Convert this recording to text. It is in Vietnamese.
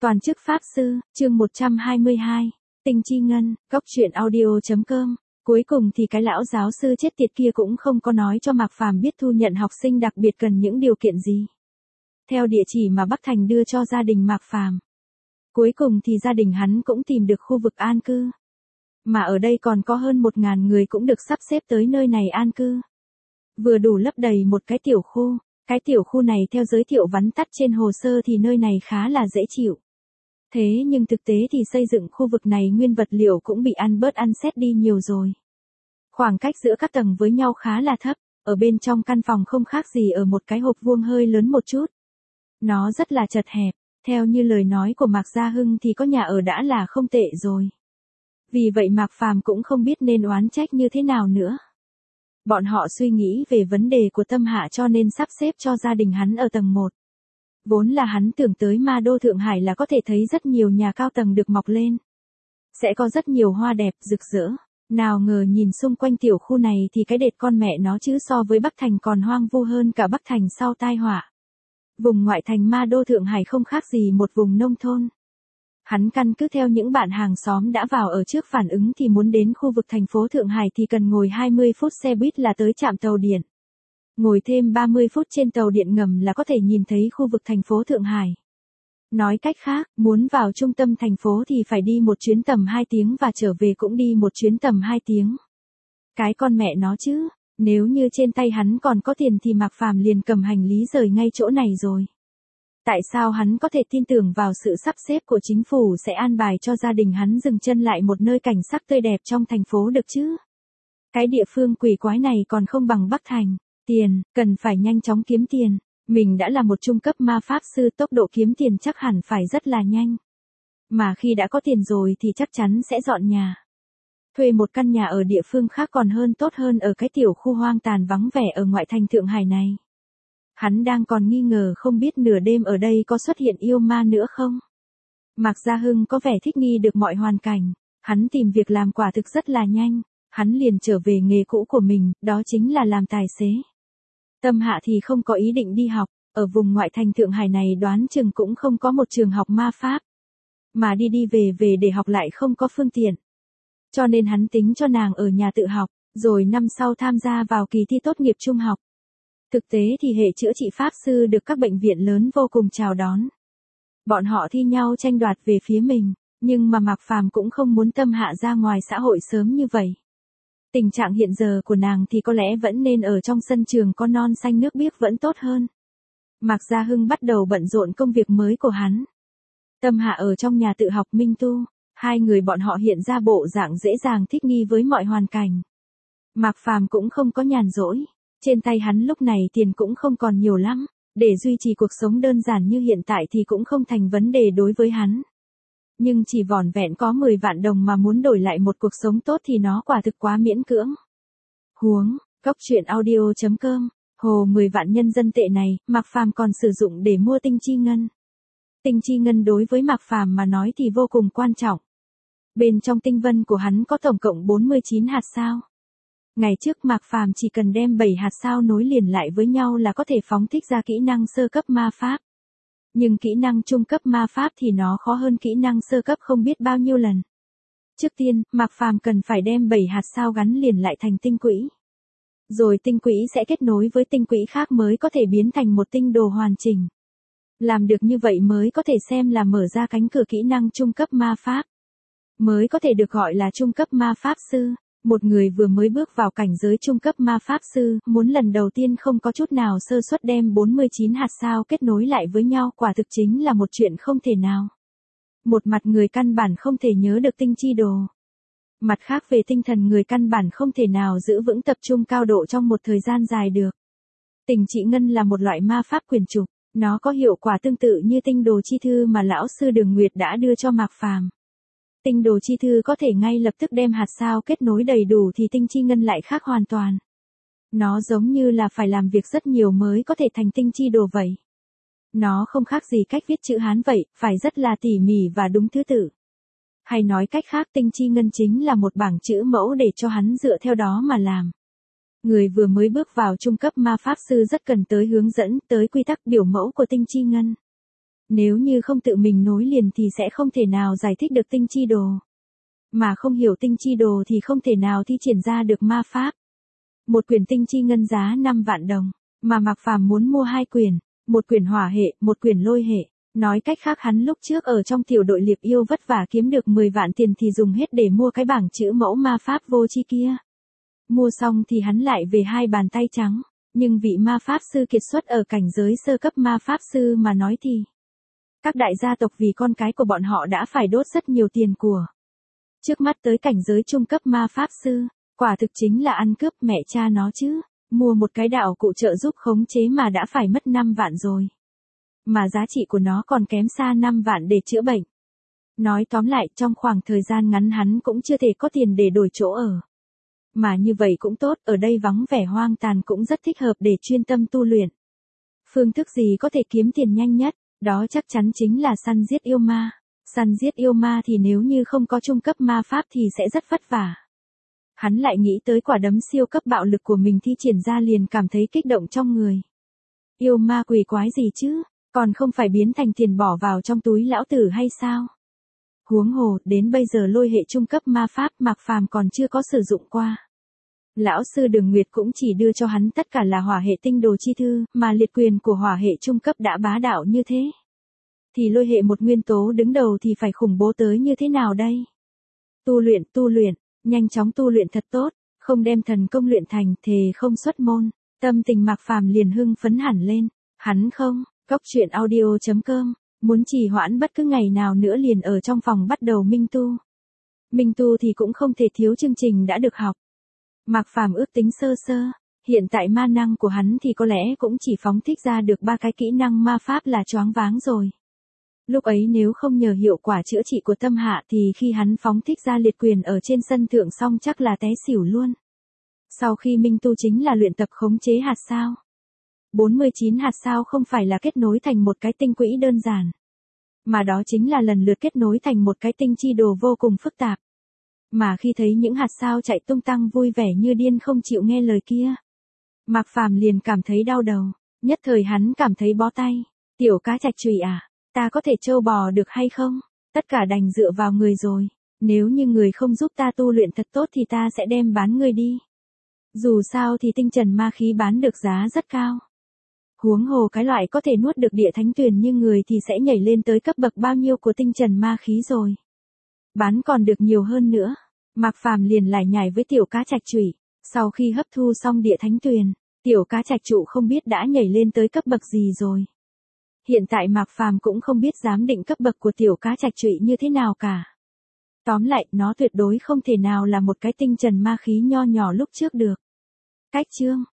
Toàn chức Pháp Sư, chương 122, Tinh Chi Ngân, Góc Truyện Audio.com. Cuối cùng thì cái lão giáo sư chết tiệt kia cũng không có nói cho Mạc Phàm biết thu nhận học sinh đặc biệt cần những điều kiện gì. Theo địa chỉ mà Bắc Thành đưa cho gia đình Mạc Phàm. Cuối cùng thì gia đình hắn cũng tìm được khu vực an cư. Mà ở đây còn có hơn 1.000 người cũng được sắp xếp tới nơi này an cư. Vừa đủ lấp đầy một cái tiểu khu. Cái tiểu khu này theo giới thiệu vắn tắt trên hồ sơ thì nơi này khá là dễ chịu. Thế nhưng thực tế thì xây dựng khu vực này nguyên vật liệu cũng bị ăn bớt ăn xét đi nhiều rồi. Khoảng cách giữa các tầng với nhau khá là thấp, ở bên trong căn phòng không khác gì ở một cái hộp vuông hơi lớn một chút. Nó rất là chật hẹp, theo như lời nói của Mạc Gia Hưng thì có nhà ở đã là không tệ rồi. Vì vậy Mạc Phàm cũng không biết nên oán trách như thế nào nữa. Bọn họ suy nghĩ về vấn đề của Tâm Hạ cho nên sắp xếp cho gia đình hắn ở tầng 1. Vốn là hắn tưởng tới Ma Đô Thượng Hải là có thể thấy rất nhiều nhà cao tầng được mọc lên. Sẽ có rất nhiều hoa đẹp, rực rỡ. Nào ngờ nhìn xung quanh tiểu khu này thì cái đệt con mẹ nó chứ so với Bắc Thành còn hoang vu hơn cả Bắc Thành sau tai họa. Vùng ngoại thành Ma Đô Thượng Hải không khác gì một vùng nông thôn. Hắn căn cứ theo những bạn hàng xóm đã vào ở trước phản ứng thì muốn đến khu vực thành phố Thượng Hải thì cần ngồi 20 phút xe buýt là tới trạm tàu điện. Ngồi thêm 30 phút trên tàu điện ngầm là có thể nhìn thấy khu vực thành phố Thượng Hải. Nói cách khác, muốn vào trung tâm thành phố thì phải đi một chuyến tầm 2 tiếng và trở về cũng đi một chuyến tầm 2 tiếng. Cái con mẹ nó chứ, nếu như trên tay hắn còn có tiền thì Mạc Phàm liền cầm hành lý rời ngay chỗ này rồi. Tại sao hắn có thể tin tưởng vào sự sắp xếp của chính phủ sẽ an bài cho gia đình hắn dừng chân lại một nơi cảnh sắc tươi đẹp trong thành phố được chứ? Cái địa phương quỷ quái này còn không bằng Bắc Thành. Tiền, cần phải nhanh chóng kiếm tiền. Mình đã là một trung cấp ma pháp sư, tốc độ kiếm tiền chắc hẳn phải rất là nhanh. Mà khi đã có tiền rồi thì chắc chắn sẽ dọn nhà. Thuê một căn nhà ở địa phương khác còn hơn tốt hơn ở cái tiểu khu hoang tàn vắng vẻ ở ngoại thành Thượng Hải này. Hắn đang còn nghi ngờ không biết nửa đêm ở đây có xuất hiện yêu ma nữa không. Mạc Gia Hưng có vẻ thích nghi được mọi hoàn cảnh. Hắn tìm việc làm quả thực rất là nhanh. Hắn liền trở về nghề cũ của mình, đó chính là làm tài xế. Tâm Hạ thì không có ý định đi học, ở vùng ngoại thành Thượng Hải này đoán chừng cũng không có một trường học ma pháp. Mà đi về để học lại không có phương tiện. Cho nên hắn tính cho nàng ở nhà tự học, rồi năm sau tham gia vào kỳ thi tốt nghiệp trung học. Thực tế thì hệ chữa trị pháp sư được các bệnh viện lớn vô cùng chào đón. Bọn họ thi nhau tranh đoạt về phía mình, nhưng mà Mạc Phàm cũng không muốn Tâm Hạ ra ngoài xã hội sớm như vậy. Tình trạng hiện giờ của nàng thì có lẽ vẫn nên ở trong sân trường có non xanh nước biếc vẫn tốt hơn. Mạc Gia Hưng bắt đầu bận rộn công việc mới của hắn. Tâm Hạ ở trong nhà tự học minh tu, hai người bọn họ hiện ra bộ dạng dễ dàng thích nghi với mọi hoàn cảnh. Mạc Phàm cũng không có nhàn rỗi, trên tay hắn lúc này tiền cũng không còn nhiều lắm, để duy trì cuộc sống đơn giản như hiện tại thì cũng không thành vấn đề đối với hắn. Nhưng chỉ vỏn vẹn có 10 vạn đồng mà muốn đổi lại một cuộc sống tốt thì nó quả thực quá miễn cưỡng. Huống, Góc Truyện Audio.com, hồ 10 vạn nhân dân tệ này, Mạc Phàm còn sử dụng để mua tinh chi ngân. Tinh chi ngân đối với Mạc Phàm mà nói thì vô cùng quan trọng. Bên trong tinh vân của hắn có tổng cộng 49 hạt sao. Ngày trước Mạc Phàm chỉ cần đem 7 hạt sao nối liền lại với nhau là có thể phóng thích ra kỹ năng sơ cấp ma pháp. Nhưng kỹ năng trung cấp ma pháp thì nó khó hơn kỹ năng sơ cấp không biết bao nhiêu lần. Trước tiên, Mạc Phàm cần phải đem 7 hạt sao gắn liền lại thành tinh quỹ. Rồi tinh quỹ sẽ kết nối với tinh quỹ khác mới có thể biến thành một tinh đồ hoàn chỉnh. Làm được như vậy mới có thể xem là mở ra cánh cửa kỹ năng trung cấp ma pháp. Mới có thể được gọi là trung cấp ma pháp sư. Một người vừa mới bước vào cảnh giới trung cấp ma pháp sư, muốn lần đầu tiên không có chút nào sơ suất đem 49 hạt sao kết nối lại với nhau quả thực chính là một chuyện không thể nào. Một mặt người căn bản không thể nhớ được tinh chi đồ. Mặt khác về tinh thần người căn bản không thể nào giữ vững tập trung cao độ trong một thời gian dài được. Tinh trị ngân là một loại ma pháp quyền trục, nó có hiệu quả tương tự như tinh đồ chi thư mà lão sư Đường Nguyệt đã đưa cho Mạc Phàm. Tinh đồ chi thư có thể ngay lập tức đem hạt sao kết nối đầy đủ thì tinh chi ngân lại khác hoàn toàn. Nó giống như là phải làm việc rất nhiều mới có thể thành tinh chi đồ vậy. Nó không khác gì cách viết chữ Hán vậy, phải rất là tỉ mỉ và đúng thứ tự. Hay nói cách khác tinh chi ngân chính là một bảng chữ mẫu để cho hắn dựa theo đó mà làm. Người vừa mới bước vào trung cấp ma pháp sư rất cần tới hướng dẫn, tới quy tắc biểu mẫu của tinh chi ngân. Nếu như không tự mình nối liền thì sẽ không thể nào giải thích được tinh chi đồ. Mà không hiểu tinh chi đồ thì không thể nào thi triển ra được ma pháp. Một quyển tinh chi ngân giá 5 vạn đồng, mà Mạc Phàm muốn mua 2 quyển, một quyển hỏa hệ, một quyển lôi hệ. Nói cách khác hắn lúc trước ở trong tiểu đội liệp yêu vất vả kiếm được 10 vạn tiền thì dùng hết để mua cái bảng chữ mẫu ma pháp vô chi kia. Mua xong thì hắn lại về 2 bàn tay trắng, nhưng vị ma pháp sư kiệt xuất ở cảnh giới sơ cấp ma pháp sư mà nói thì các đại gia tộc vì con cái của bọn họ đã phải đốt rất nhiều tiền của. Trước mắt tới cảnh giới trung cấp ma pháp sư, quả thực chính là ăn cướp mẹ cha nó chứ, mua một cái đạo cụ trợ giúp khống chế mà đã phải mất 5 vạn rồi. Mà giá trị của nó còn kém xa 5 vạn để chữa bệnh. Nói tóm lại trong khoảng thời gian ngắn hắn cũng chưa thể có tiền để đổi chỗ ở. Mà như vậy cũng tốt, ở đây vắng vẻ hoang tàn cũng rất thích hợp để chuyên tâm tu luyện. Phương thức gì có thể kiếm tiền nhanh nhất, đó chắc chắn chính là săn giết yêu ma. Săn giết yêu ma thì nếu như không có trung cấp ma pháp thì sẽ rất vất vả. Hắn lại nghĩ tới quả đấm siêu cấp bạo lực của mình thi triển ra liền cảm thấy kích động trong người. Yêu ma quỷ quái gì chứ, còn không phải biến thành tiền bỏ vào trong túi lão tử hay sao? Huống hồ, đến bây giờ lôi hệ trung cấp ma pháp Mạc Phàm còn chưa có sử dụng qua. Lão sư Đường Nguyệt cũng chỉ đưa cho hắn tất cả là hỏa hệ tinh đồ chi thư, mà liệt quyền của hỏa hệ trung cấp đã bá đạo như thế. Thì lôi hệ một nguyên tố đứng đầu thì phải khủng bố tới như thế nào đây? Tu luyện, nhanh chóng tu luyện thật tốt, không đem thần công luyện thành thề không xuất môn. Tâm tình Mạc Phàm liền hưng phấn hẳn lên. Hắn không, coctruyện.audio.com, muốn trì hoãn bất cứ ngày nào nữa liền ở trong phòng bắt đầu minh tu. Minh tu thì cũng không thể thiếu chương trình đã được học. Mạc Phàm ước tính sơ sơ, hiện tại ma năng của hắn thì có lẽ cũng chỉ phóng thích ra được 3 cái kỹ năng ma pháp là choáng váng rồi. Lúc ấy nếu không nhờ hiệu quả chữa trị của tâm hạ thì khi hắn phóng thích ra liệt quyền ở trên sân thượng xong chắc là té xỉu luôn. Sau khi minh tu chính là luyện tập khống chế hạt sao. 49 hạt sao không phải là kết nối thành một cái tinh quỹ đơn giản. Mà đó chính là lần lượt kết nối thành một cái tinh chi đồ vô cùng phức tạp. Mà khi thấy những hạt sao chạy tung tăng vui vẻ như điên không chịu nghe lời kia, Mạc Phàm liền cảm thấy đau đầu, nhất thời hắn cảm thấy bó tay. Tiểu cá trạch chùy à, ta có thể trâu bò được hay không? Tất cả đành dựa vào người rồi. Nếu như người không giúp ta tu luyện thật tốt thì ta sẽ đem bán người đi. Dù sao thì tinh trần ma khí bán được giá rất cao. Huống hồ cái loại có thể nuốt được địa thánh tuyền như người thì sẽ nhảy lên tới cấp bậc bao nhiêu của tinh trần ma khí rồi. Bán còn được nhiều hơn nữa. Mạc Phàm liền lải nhải với tiểu cá trạch chùy. Sau khi hấp thu xong địa thánh tuyền, tiểu cá trạch trụ không biết đã nhảy lên tới cấp bậc gì rồi. Hiện tại Mạc Phàm cũng không biết giám định cấp bậc của tiểu cá trạch trụy như thế nào cả. Tóm lại, nó tuyệt đối không thể nào là một cái tinh trần ma khí nho nhỏ lúc trước được. Cách chương